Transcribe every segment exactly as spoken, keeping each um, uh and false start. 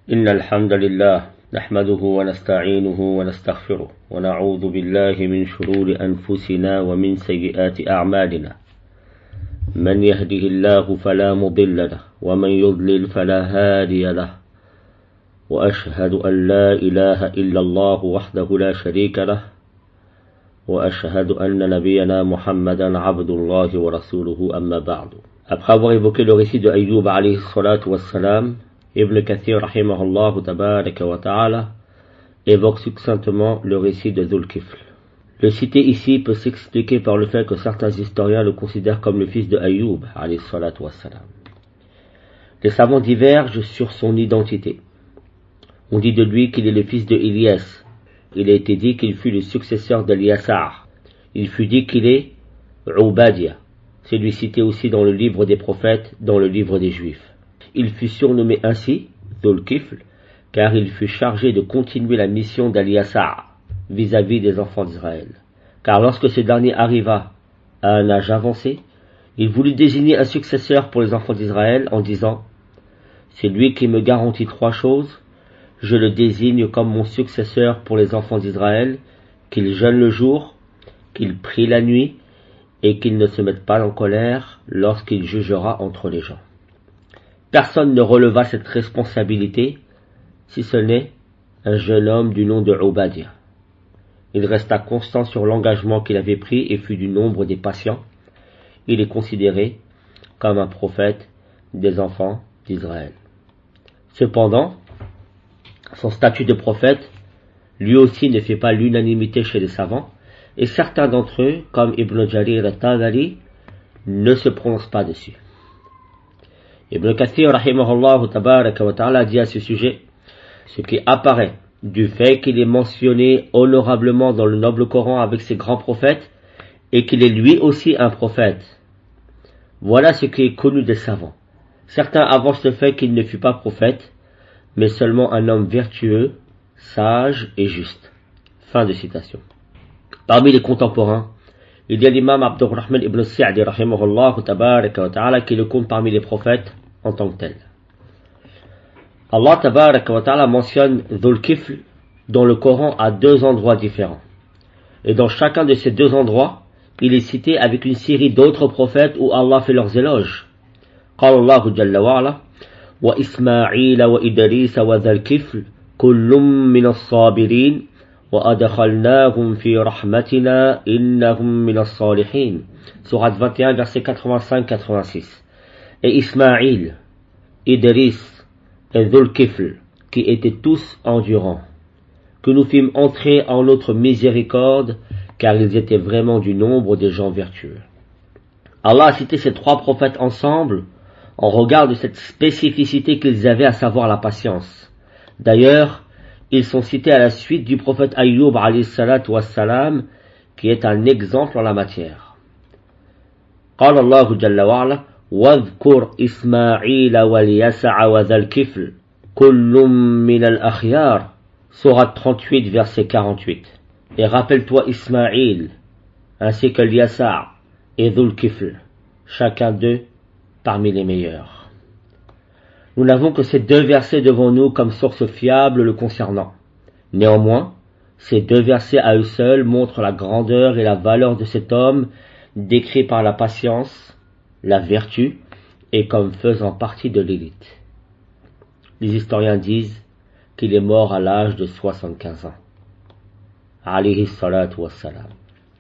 إن الحمد لله نحمده ونستعينه ونستغفره ونعوذ بالله من شرور أنفسنا ومن سيئات أعمالنا من يهده الله فلا مضل له ومن يضلل فلا هادي له وأشهد أن لا إله إلا الله وحده لا شريك له وأشهد أن نبينا محمدا عبد الله ورسوله أما بعد. Après avoir évoqué le récit de Ayyub alayhi salatu wassalam, Ibn Kathir rahimahullah tabaraka wa ta'ala évoque succinctement le récit de Dhul Kifl. Le cité ici peut s'expliquer par le fait que certains historiens le considèrent comme le fils de Ayyub alayhi salatu wassalam. Les savants divergent sur son identité. On dit de lui qu'il est le fils de Ilyas. Il a été dit qu'il fut le successeur d'Eliasar. Il fut dit qu'il est Ubadia. C'est lui cité aussi dans le livre des prophètes, dans le livre des Juifs. Il fut surnommé ainsi, Dhul Kifl, car il fut chargé de continuer la mission d'Eliasar vis-à-vis des enfants d'Israël. Car lorsque ce dernier arriva à un âge avancé, il voulut désigner un successeur pour les enfants d'Israël en disant « C'est lui qui me garantit trois choses, je le désigne comme mon successeur pour les enfants d'Israël, qu'il jeûne le jour, qu'il prie la nuit, et qu'il ne se mette pas en colère lorsqu'il jugera entre les gens. » Personne ne releva cette responsabilité, si ce n'est un jeune homme du nom de Ubadia. Il resta constant sur l'engagement qu'il avait pris et fut du nombre des patients. Il est considéré comme un prophète des enfants d'Israël. Cependant, son statut de prophète, lui aussi ne fait pas l'unanimité chez les savants, et certains d'entre eux, comme Ibn Jarir al-Tabari, ne se prononcent pas dessus. Ibn Kathir rahimahullah tabaraka wa ta'ala dit à ce sujet, ce qui apparaît du fait qu'il est mentionné honorablement dans le noble Coran avec ses grands prophètes, et qu'il est lui aussi un prophète. Voilà ce qui est connu des savants. Certains avancent le fait qu'il ne fut pas prophète, mais seulement un homme vertueux, sage et juste. Fin de citation. Parmi les contemporains, il y a l'imam Abdurrahman ibn Sa'di rahimahullah tabaraka wa ta'ala qui le compte parmi les prophètes en tant que tel. Allah tabaraka wa ta'ala mentionne Dhul Kifl dans le Coran à deux endroits différents. Et dans chacun de ces deux endroits, il est cité avec une série d'autres prophètes où Allah fait leurs éloges. قال الله جل وعلا وإسماعيل وإدريس وذا الكفل كل من الصابرين وأدخلناهم في رحمتنا إنهم من الصالحين. Sourate vingt et un, versets quatre-vingt-cinq quatre-vingt-six. Et Ismaïl, Idris et Dhul Kifl, qui étaient tous endurants, que nous fîmes entrer en notre miséricorde, car ils étaient vraiment du nombre des gens vertueux. Allah a cité ces trois prophètes ensemble en regard de cette spécificité qu'ils avaient, à savoir la patience. D'ailleurs, ils sont cités à la suite du prophète Ayyub alayhi salatu wassalam, qui est un exemple en la matière. قال الله جل وعلا واذكر إسماعيل واليسع وذا الكفل كل من الأخيار. Sourate trente-huit, verset quarante-huit. Et rappelle-toi Ismaïl, ainsi que Yasa et Dhul Kifl, chacun d'eux parmi les meilleurs. Nous n'avons que ces deux versets devant nous comme source fiable le concernant. Néanmoins, ces deux versets à eux seuls montrent la grandeur et la valeur de cet homme décrit par la patience, la vertu et comme faisant partie de l'élite. Les historiens disent qu'il est mort à l'âge de soixante-quinze ans. Alayhi salatu wassalam.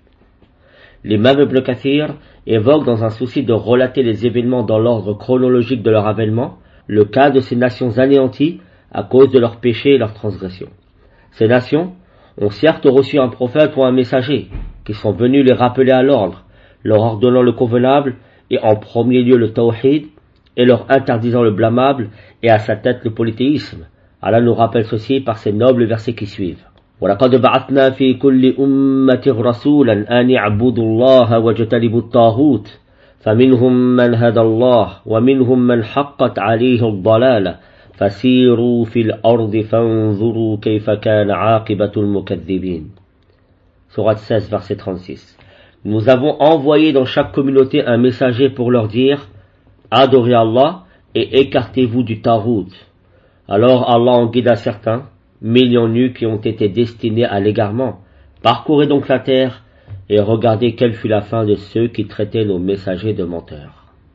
L'imam Ibn Kathir évoque, dans un souci de relater les événements dans l'ordre chronologique de leur avènement, le cas de ces nations anéanties à cause de leurs péchés et leurs transgressions. Ces nations ont certes reçu un prophète ou un messager, qui sont venus les rappeler à l'ordre, leur ordonnant le convenable, et en premier lieu le tawhid, et leur interdisant le blâmable, et à sa tête le polythéisme. Allah nous rappelle ceci par ces nobles versets qui suivent. وَلَقَدْ بَعَثْنَا فِي كُلِّ أُمَّةٍ رَسُولًا أَنِ اعْبُدُوا اللَّهَ وَاجْتَنِبُوا الطَّاغُوتَ فَمِنْهُمْ مَنْ هَدَى اللَّهُ وَمِنْهُمْ مَنْ حَقَّتْ عَلَيْهِ الضَّلَالَةُ فَسِيرُوا فِي الْأَرْضِ فَانظُرُوا كَيْفَ كَانَ عَاقِبَةُ الْمُكَذِّبِينَ. Sourate seize, verset trente-six. Nous avons envoyé dans chaque communauté un messager pour leur dire « Adorez Allah et écartez-vous du Tarout. Alors Allah en guida certains, mais il y en eut qui ont été destinés à l'égarement. Parcourez donc la terre et regardez quelle fut la fin de ceux qui traitaient nos messagers de menteurs.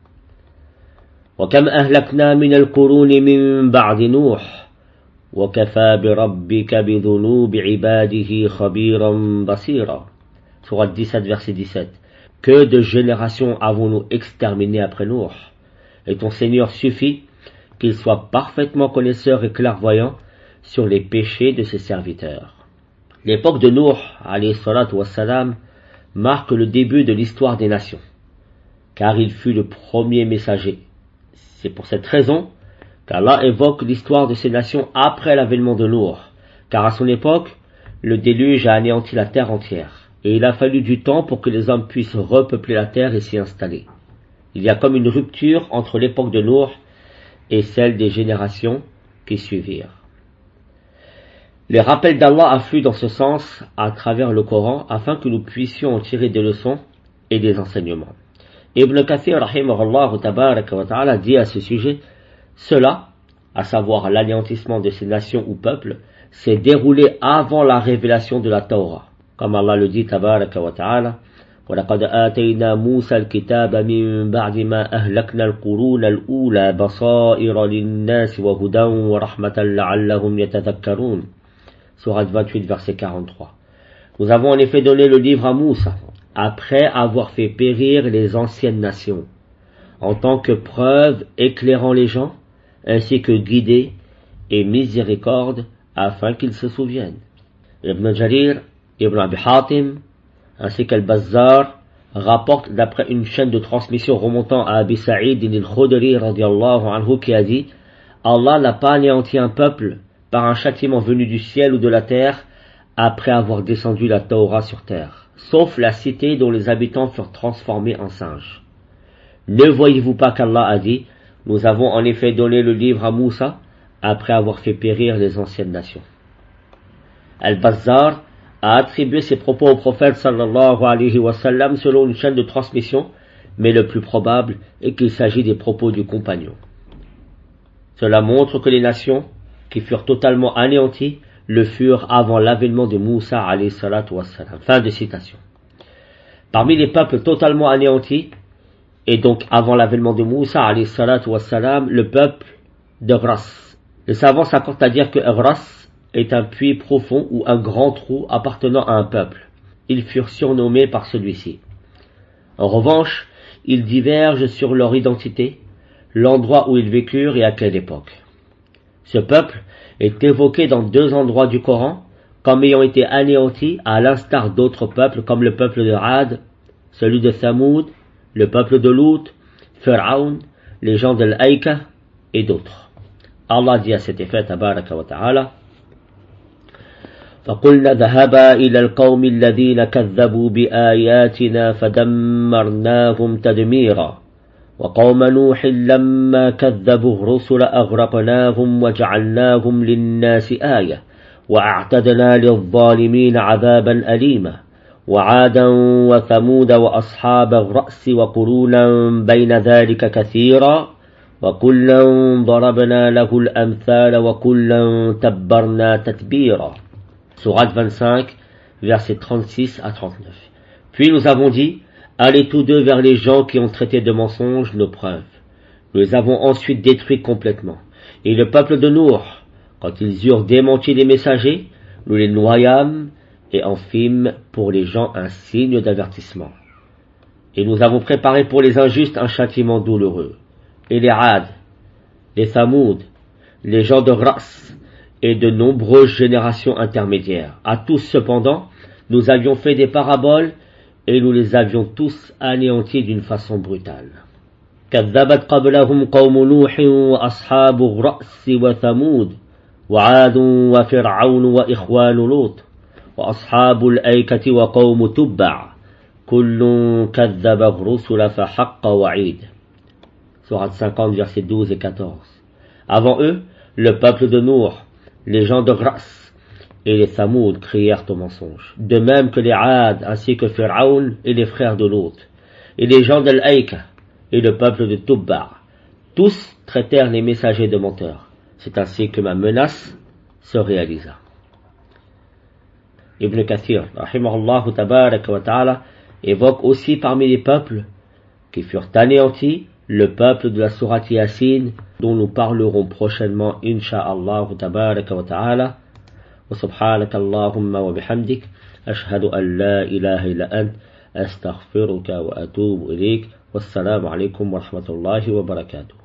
وَكَمْ أَهْلَكْنَا مِنَ الْقُرُونِ مِنْ بَعْدِ نُوحٍ وَكَفَى بِرَبِّكَ بِذُنُوبِ عِبَادِهِ خَبِيرًا بَصِيرًا. Sourate dix-sept, verset dix-sept. Que de générations avons-nous exterminées après Nuh? Et ton Seigneur suffit qu'il soit parfaitement connaisseur et clairvoyant sur les péchés de ses serviteurs. L'époque de Nuh, alayhi salatu wassalam, marque le début de l'histoire des nations, car il fut le premier messager. C'est pour cette raison qu'Allah évoque l'histoire de ces nations après l'avènement de Nuh, car à son époque, le déluge a anéanti la terre entière, et il a fallu du temps pour que les hommes puissent repeupler la terre et s'y installer. Il y a comme une rupture entre l'époque de Nuh et celle des générations qui suivirent. Les rappels d'Allah affluent dans ce sens à travers le Coran afin que nous puissions en tirer des leçons et des enseignements. Ibn Kathir rahimahullah tabaraka wa ta'ala dit à ce sujet: cela, à savoir l'anéantissement de ces nations ou peuples, s'est déroulé avant la révélation de la Torah. Comme Allah le dit tabaraka wa ta'ala: وَلَقَدْ آتَيْنَا مُوسَى الْكِتَابَ مِنْ بَعْدِ مَا أَهْلَكْنَا الْقُرُونَ الْأُولَى بَصَائِرَ لِلنَّاسِ وَهُدًى وَرَحْمَةً لَعَلَّهُمْ يَتَذَكَّرُونَ. Sourate vingt-huit, verset quarante-trois. Nous avons en effet donné le livre à Moussa, après avoir fait périr les anciennes nations, en tant que preuve éclairant les gens, ainsi que guidée et miséricorde, afin qu'ils se souviennent. Ibn Jarir, Ibn Abi Hatim, ainsi qu'Al-Bazzar, rapportent d'après une chaîne de transmission remontant à Abi Sa'id al-Khudri radiyallahu anhu qui a dit: Allah n'a pas anéanti un peuple par un châtiment venu du ciel ou de la terre après avoir descendu la Torah sur terre, sauf la cité dont les habitants furent transformés en singes. Ne voyez-vous pas qu'Allah a dit: nous avons en effet donné le livre à Moussa après avoir fait périr les anciennes nations. Al-Bazzar a attribué ses propos au prophète sallallahu alayhi wa sallam selon une chaîne de transmission, mais le plus probable est qu'il s'agit des propos du compagnon. Cela montre que les nations qui furent totalement anéanties le furent avant l'avènement de Moussa alayhi salatu wassalam. Fin de citation. Parmi les peuples totalement anéantis, et donc avant l'avènement de Moussa alayhi salatu wassalam, le peuple de Ghras. Les savants s'accordent à dire que Ghras est un puits profond ou un grand trou appartenant à un peuple. Ils furent surnommés par celui-ci. En revanche, ils divergent sur leur identité, l'endroit où ils vécurent et à quelle époque. Ce peuple est évoqué dans deux endroits du Coran comme ayant été anéanti à l'instar d'autres peuples comme le peuple de Had, celui de Thamoud, le peuple de Lut, Pharaon, les gens de l'Aïka et d'autres. Allah dit à cet effet, tabaraka wa ta'ala: فَقُلْنَا ذَهَبَا إِلَى الْقَوْمِ الَّذِينَ كَذَّبُوا بِآيَاتِنَا فَدَمَّرْنَاهُمْ تَدْمِيرًا وَقَوْمَ نُوحٍ لَمَّا كَذَّبُوا الرُّسُلَ أَغْرَقْنَاهُمْ وَجَعَلْنَاهُمْ لِلنَّاسِ آيَةً وَأَعْتَدْنَا لِلظَّالِمِينَ عَذَابًا أَلِيمًا وَعَادًا وَثَمُودَ وَأَصْحَابَ الرَّسِّ وَقُرُونًا بَيْنَ ذَلِكَ كَثِيرًا وَكُلًّا ضَرَبْنَا لَهُ الْأَمْثَالَ وَكُلًّا تَبَّرْنَا تَتْبِيرًا. Sourate vingt-cinq, versets trente-six à trente-neuf. Puis nous avons dit: allez tous deux vers les gens qui ont traité de mensonges nos preuves. Nous les avons ensuite détruits complètement. Et le peuple de Nuh, quand ils eurent démenti les messagers, nous les noyâmes et en fîmes pour les gens un signe d'avertissement. Et nous avons préparé pour les injustes un châtiment douloureux. Et les Had, les Thamoud, les gens de Ghras, et de nombreuses générations intermédiaires. À tous cependant, nous avions fait des paraboles et nous les avions tous anéantis d'une façon brutale. كذبت قبلهم قوم نوح وأصحاب الرأس وثمود وعاد وفرعون وإخوان لوط وأصحاب الأيكة وقوم تبع كل كذب الرسل فحق وعيد. Sourate cinquante, versets douze et quatorze. Avant eux, le peuple de Nuh, les gens de Ghras et les Thamoud crièrent au mensonge, de même que les Had ainsi que Pharaon et les frères de Lot, et les gens d'Al-Aïka et le peuple de Tubba. Tous traitèrent les messagers de menteurs. C'est ainsi que ma menace se réalisa. Ibn Kathir, rahimahullah tabaraka wa ta'ala, évoque aussi parmi les peuples qui furent anéantis le peuple de la sourate Yasin, dont nous parlerons prochainement, insha'Allah tabaraka wa ta'ala. Wa subhanaka Allahumma wa bihamdik, ashhadu an la ilaha illa ant, astaghfiruka wa atubu ilayk. Wassalamu alaikum wa rahmatullahi wa barakatuh.